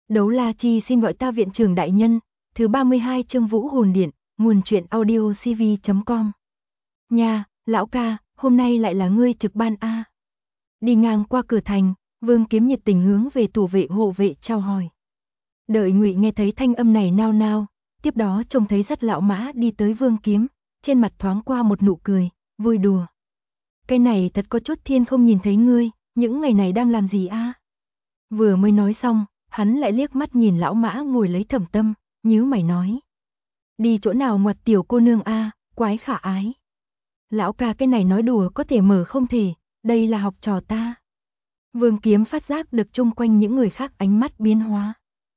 Đấu La Chi xin gọi ta viện trưởng đại nhân, thứ 32 chương Vũ Hồn Điện, nguồn truyện audio cv.com. Nha, lão ca, hôm nay lại là ngươi trực ban a. Đi ngang qua cửa thành, Vương Kiếm nhiệt tình hướng về thủ vệ hộ vệ chào hỏi. Đợi Ngụy nghe thấy thanh âm này nao nao, tiếp đó trông thấy dắt lão mã đi tới Vương Kiếm, trên mặt thoáng qua một nụ cười, vui đùa. Cái này thật có chút thiên không nhìn thấy ngươi, những ngày này đang làm gì a? Vừa mới nói xong, hắn lại liếc mắt nhìn lão mã ngồi lấy Thẩm Tâm, nhíu mày nói. Đi chỗ nào ngoặt tiểu cô nương a, quái khả ái. Lão ca cái này nói đùa có thể mở không thể, đây là học trò ta. Vương Kiếm phát giác được chung quanh những người khác ánh mắt biến hóa.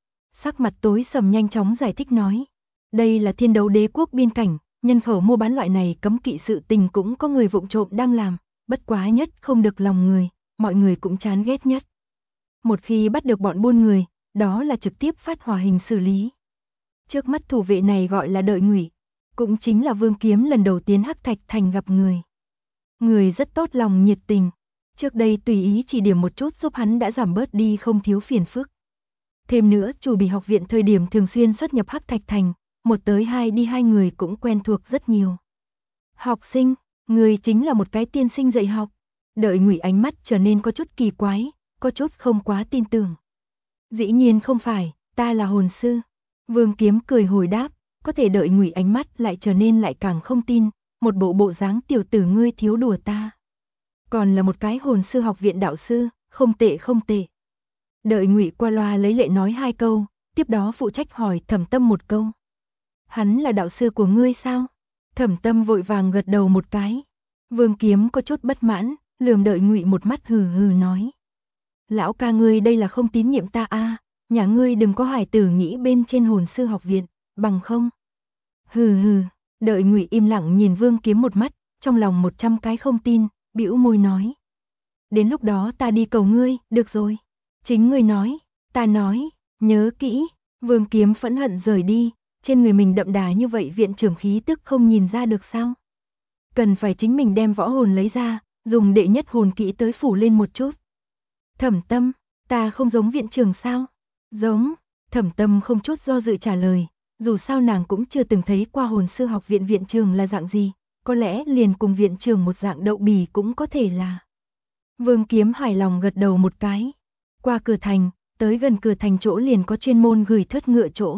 Sắc mặt tối sầm nhanh chóng giải thích nói. Đây là Thiên Đấu Đế quốc biên cảnh, nhân khẩu mua bán loại này cấm kỵ sự tình cũng có người vụng trộm đang làm, bất quá nhất không được lòng người, mọi người cũng chán ghét nhất. Một khi bắt được bọn buôn người, đó là trực tiếp phát hỏa hình xử lý. Trước mắt thủ vệ này gọi là Đợi Ngụy, cũng chính là Vương Kiếm lần đầu tiến Hắc Thạch Thành gặp người. Người rất tốt lòng nhiệt tình, trước đây tùy ý chỉ điểm một chút giúp hắn đã giảm bớt đi không thiếu phiền phức. Thêm nữa, Chủ Bì học viện thời điểm thường xuyên xuất nhập Hắc Thạch Thành, một tới hai đi hai người cũng quen thuộc rất nhiều. Học sinh, người chính là một cái tiên sinh dạy học. Đợi Ngụy ánh mắt trở nên có chút kỳ quái, có chút không quá tin tưởng. Dĩ nhiên không phải, ta là hồn sư. Vương Kiếm cười hồi đáp, có thể Đợi Ngụy ánh mắt lại trở nên lại càng không tin, một bộ dáng tiểu tử ngươi thiếu đùa ta. Còn là một cái hồn sư học viện đạo sư, không tệ không tệ. Đợi Ngụy qua loa lấy lệ nói hai câu, tiếp đó phụ trách hỏi Thẩm Tâm một câu. Hắn là đạo sư của ngươi sao? Thẩm Tâm vội vàng gật đầu một cái. Vương Kiếm có chút bất mãn, lườm Đợi Ngụy một mắt hừ hừ nói. Lão ca ngươi đây là không tín nhiệm ta a, nhà ngươi đừng có hải tử nghĩ bên trên hồn sư học viện, bằng không. Hừ hừ, Đợi Ngụy im lặng nhìn Vương Kiếm một mắt, trong lòng 100 cái không tin, bĩu môi nói. Đến lúc đó ta đi cầu ngươi, được rồi. Chính ngươi nói, ta nói, nhớ kỹ. Vương Kiếm phẫn hận rời đi, trên người mình đậm đà như vậy viện trưởng khí tức không nhìn ra được sao? Cần phải chính mình đem võ hồn lấy ra, dùng đệ nhất hồn kỹ tới phủ lên một chút. Thẩm Tâm, ta không giống viện trưởng sao? Giống, Thẩm Tâm không chút do dự trả lời, dù sao nàng cũng chưa từng thấy qua hồn sư học viện viện trưởng là dạng gì, có lẽ liền cùng viện trưởng một dạng đậu bì cũng có thể là. Vương Kiếm hài lòng gật đầu một cái. Qua cửa thành, tới gần cửa thành chỗ liền có chuyên môn gửi thớt ngựa chỗ.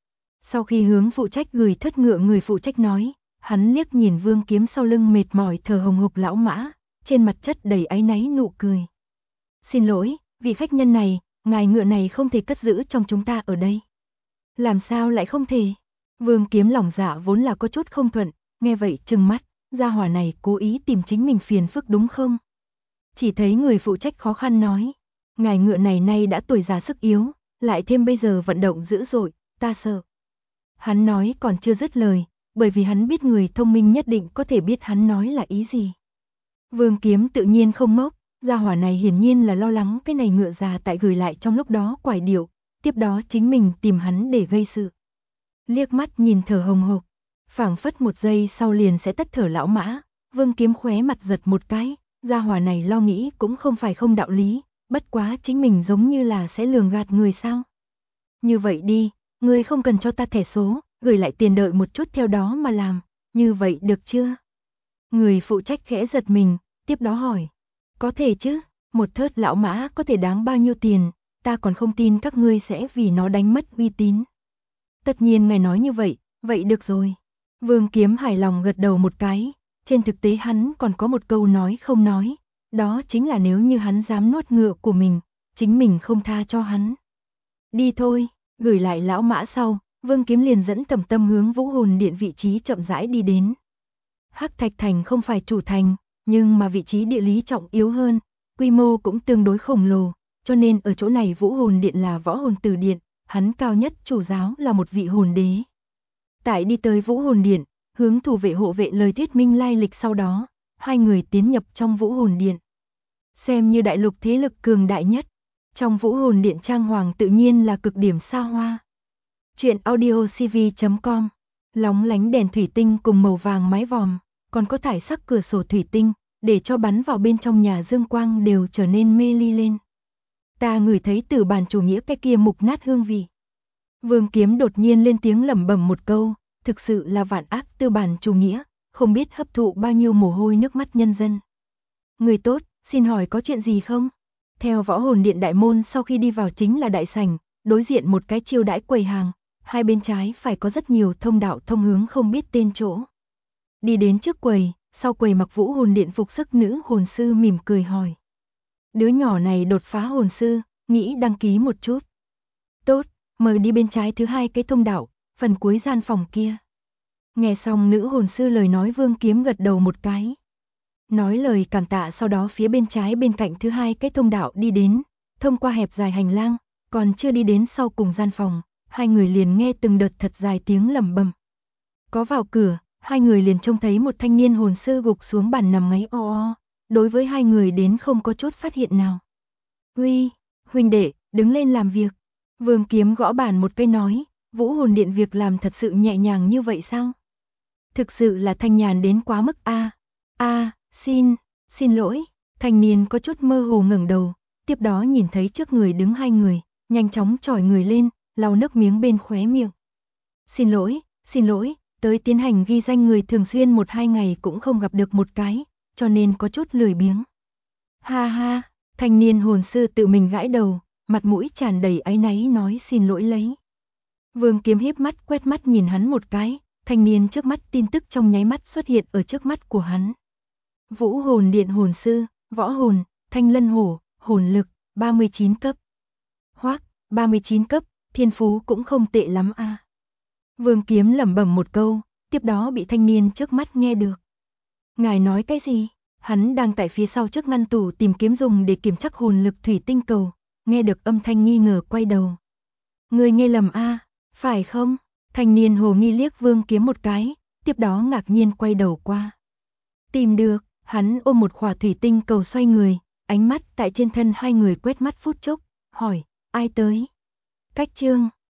Sau khi hướng phụ trách gửi thớt ngựa người phụ trách nói, hắn liếc nhìn Vương Kiếm sau lưng mệt mỏi thở hồng hộc lão mã, trên mặt chất đầy áy náy nụ cười. Xin lỗi, vị khách nhân này, ngài ngựa này không thể cất giữ trong chúng ta ở đây. Làm sao lại không thể? Vương Kiếm lòng dạ vốn là có chút không thuận, nghe vậy trừng mắt, gia hỏa này cố ý tìm chính mình phiền phức đúng không? Chỉ thấy người phụ trách khó khăn nói, ngài ngựa này nay đã tuổi già sức yếu, lại thêm bây giờ vận động dữ dội, ta sợ. Hắn nói còn chưa dứt lời, bởi vì hắn biết người thông minh nhất định có thể biết hắn nói là ý gì. Vương Kiếm tự nhiên không ngốc, gia hỏa này hiển nhiên là lo lắng cái này ngựa già tại gửi lại trong lúc đó quải điệu, tiếp đó chính mình tìm hắn để gây sự. Liếc mắt nhìn thở hồng hộc, phảng phất một giây sau liền sẽ tắt thở lão mã, Vương Kiếm khóe mặt giật một cái, gia hỏa này lo nghĩ cũng không phải không đạo lý, bất quá chính mình giống như là sẽ lường gạt người sao. Như vậy đi, ngươi không cần cho ta thẻ số, gửi lại tiền đợi một chút theo đó mà làm, như vậy được chưa? Người phụ trách khẽ giật mình, tiếp đó hỏi. Có thể chứ, một thớt lão mã có thể đáng bao nhiêu tiền, ta còn không tin các ngươi sẽ vì nó đánh mất uy tín. Tất nhiên ngài nói như vậy, vậy được rồi. Vương Kiếm hài lòng gật đầu một cái, trên thực tế hắn còn có một câu nói không nói, đó chính là nếu như hắn dám nuốt ngựa của mình, chính mình không tha cho hắn. Đi thôi, gửi lại lão mã sau, Vương Kiếm liền dẫn Thẩm Tâm hướng Vũ Hồn Điện vị trí chậm rãi đi đến. Hắc Thạch Thành không phải chủ thành, nhưng mà vị trí địa lý trọng yếu hơn, quy mô cũng tương đối khổng lồ, cho nên ở chỗ này Vũ Hồn Điện là võ hồn từ điện, hắn cao nhất chủ giáo là một vị hồn đế. Tại đi tới Vũ Hồn Điện, hướng thủ vệ hộ vệ lời thuyết minh lai lịch sau đó, hai người tiến nhập trong Vũ Hồn Điện. Xem như đại lục thế lực cường đại nhất, trong Vũ Hồn Điện trang hoàng tự nhiên là cực điểm xa hoa. Truyện audio cv.com, lóng lánh đèn thủy tinh cùng màu vàng mái vòm, còn có thải sắc cửa sổ thủy tinh, để cho bắn vào bên trong nhà dương quang đều trở nên mê ly lên. Ta ngửi thấy Từ Bàn chủ nghĩa cái kia mục nát hương vị. Vương Kiếm đột nhiên lên tiếng lẩm bẩm một câu, thực sự là vạn ác Tư Bản chủ nghĩa, không biết hấp thụ bao nhiêu mồ hôi nước mắt nhân dân. Người tốt, xin hỏi có chuyện gì không? Theo Võ Hồn Điện đại môn sau khi đi vào chính là đại sảnh, đối diện một cái chiêu đãi quầy hàng, hai bên trái phải có rất nhiều thông đạo thông hướng không biết tên chỗ. Đi đến trước quầy, sau quầy mặc Vũ Hồn Điện phục sức nữ hồn sư mỉm cười hỏi. Đứa nhỏ này đột phá hồn sư, nghĩ đăng ký một chút. Tốt, mời đi bên trái thứ hai cái thông đạo, phần cuối gian phòng kia. Nghe xong nữ hồn sư lời nói Vương Kiếm gật đầu một cái. Nói lời cảm tạ sau đó phía bên trái bên cạnh thứ hai cái thông đạo đi đến, thông qua hẹp dài hành lang, còn chưa đi đến sau cùng gian phòng, hai người liền nghe từng đợt thật dài tiếng lẩm bẩm. Có vào cửa, hai người liền trông thấy một thanh niên hồn sư gục xuống bàn nằm ngáy o o, đối với hai người đến không có chút phát hiện nào. Huy, huynh đệ, đứng lên làm việc. Vương Kiếm gõ bàn một cây nói, Vũ Hồn Điện việc làm thật sự nhẹ nhàng như vậy sao? Thực sự là thanh nhàn đến quá mức xin lỗi. Thanh niên có chút mơ hồ ngẩng đầu, tiếp đó nhìn thấy trước người đứng hai người, nhanh chóng chỏi người lên, lau nước miếng bên khóe miệng. Xin lỗi, tới tiến hành ghi danh người thường xuyên 1-2 ngày cũng không gặp được một cái, cho nên có chút lười biếng. Ha ha, thanh niên hồn sư tự mình gãi đầu, mặt mũi tràn đầy áy náy nói xin lỗi lấy. Vương Kiếm híp mắt quét mắt nhìn hắn một cái, thanh niên trước mắt tin tức trong nháy mắt xuất hiện ở trước mắt của hắn. Vũ Hồn Điện hồn sư, võ hồn, thanh lân hổ, hồn lực, 39 cấp. Hoác, 39 cấp, thiên phú cũng không tệ lắm a. Vương Kiếm lẩm bẩm một câu, tiếp đó bị thanh niên trước mắt nghe được. Ngài nói cái gì? Hắn đang tại phía sau trước ngăn tủ tìm kiếm dùng để kiểm chắc hồn lực thủy tinh cầu, nghe được âm thanh nghi ngờ quay đầu. Người nghe lầm a, phải không? Thanh niên hồ nghi liếc Vương Kiếm một cái, tiếp đó ngạc nhiên quay đầu qua. Tìm được, hắn ôm một khỏa thủy tinh cầu xoay người, ánh mắt tại trên thân hai người quét mắt phút chốc, hỏi, ai tới? Cách chương